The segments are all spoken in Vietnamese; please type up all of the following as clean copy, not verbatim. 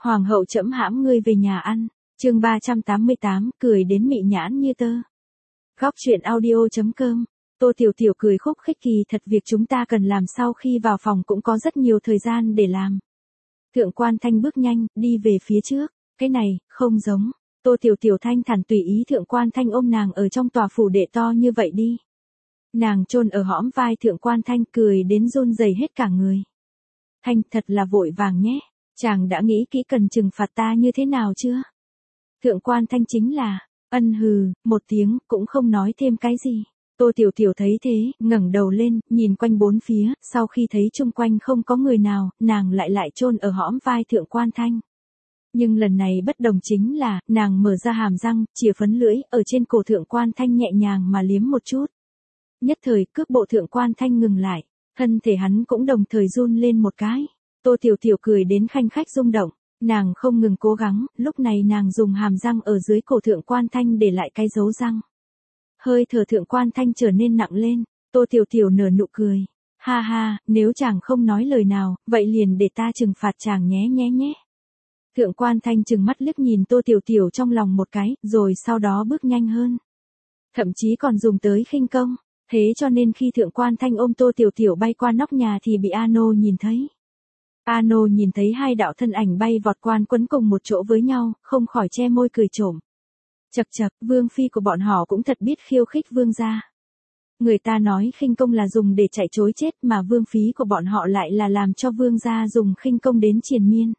Hoàng hậu trẫm hãm ngươi về nhà ăn. Chương 388, cười đến mị nhãn như tơ. Góc truyện audio.com. Tô Tiểu Tiểu cười khúc khích, kỳ thật việc chúng ta cần làm sau khi vào phòng cũng có rất nhiều thời gian để làm. Thượng Quan Thanh bước nhanh, đi về phía trước. Cái này, không giống. Tô Tiểu Tiểu thanh thản tùy ý Thượng Quan Thanh ôm nàng ở trong tòa phủ đệ to như vậy đi. Nàng chôn ở hõm vai Thượng Quan Thanh, cười đến run rẩy hết cả người. Thanh, thật là vội vàng nhé. Chàng đã nghĩ kỹ cần trừng phạt ta như thế nào chưa? Thượng Quan Thanh chính là, ân hừ, một tiếng, cũng không nói thêm cái gì. Tô Tiểu Tiểu thấy thế, ngẩng đầu lên, nhìn quanh bốn phía, sau khi thấy chung quanh không có người nào, nàng lại chôn ở hõm vai Thượng Quan Thanh. Nhưng lần này bất đồng chính là, nàng mở ra hàm răng, chìa phấn lưỡi, ở trên cổ Thượng Quan Thanh nhẹ nhàng mà liếm một chút. Nhất thời, cước bộ Thượng Quan Thanh ngừng lại, thân thể hắn cũng đồng thời run lên một cái. Tô Tiểu Tiểu cười đến khanh khách rung động, nàng không ngừng cố gắng, lúc này nàng dùng hàm răng ở dưới cổ Thượng Quan Thanh để lại cái dấu răng. Hơi thở Thượng Quan Thanh trở nên nặng lên, Tô Tiểu Tiểu nở nụ cười. Ha ha, nếu chàng không nói lời nào, vậy liền để ta trừng phạt chàng nhé nhé nhé. Thượng Quan Thanh trừng mắt liếc nhìn Tô Tiểu Tiểu trong lòng một cái, rồi sau đó bước nhanh hơn. Thậm chí còn dùng tới khinh công, thế cho nên khi Thượng Quan Thanh ôm Tô Tiểu Tiểu bay qua nóc nhà thì bị Ano nhìn thấy. Ano nhìn thấy hai đạo thân ảnh bay vọt quan quấn cùng một chỗ với nhau, không khỏi che môi cười trộm. Chậc chậc, vương phi của bọn họ cũng thật biết khiêu khích vương gia. Người ta nói khinh công là dùng để chạy trối chết, mà vương phí của bọn họ lại là làm cho vương gia dùng khinh công đến triền miên.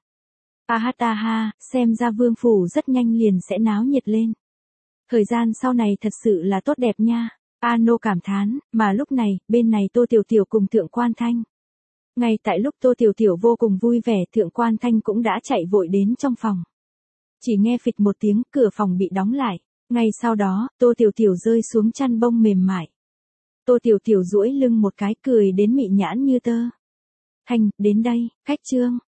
Ha ha, xem ra vương phủ rất nhanh liền sẽ náo nhiệt lên. Thời gian sau này thật sự là tốt đẹp nha. Ano cảm thán, mà lúc này, bên này Tô Tiểu Tiểu cùng Thượng Quan Thanh. Ngay tại lúc Tô Tiểu Tiểu vô cùng vui vẻ, Thượng Quan Thanh cũng đã chạy vội đến trong phòng. Chỉ nghe phịch một tiếng, cửa phòng bị đóng lại. Ngay sau đó, Tô Tiểu Tiểu rơi xuống chăn bông mềm mại. Tô Tiểu Tiểu duỗi lưng một cái, cười đến mị nhãn như tơ. Thanh, đến đây, khách trương.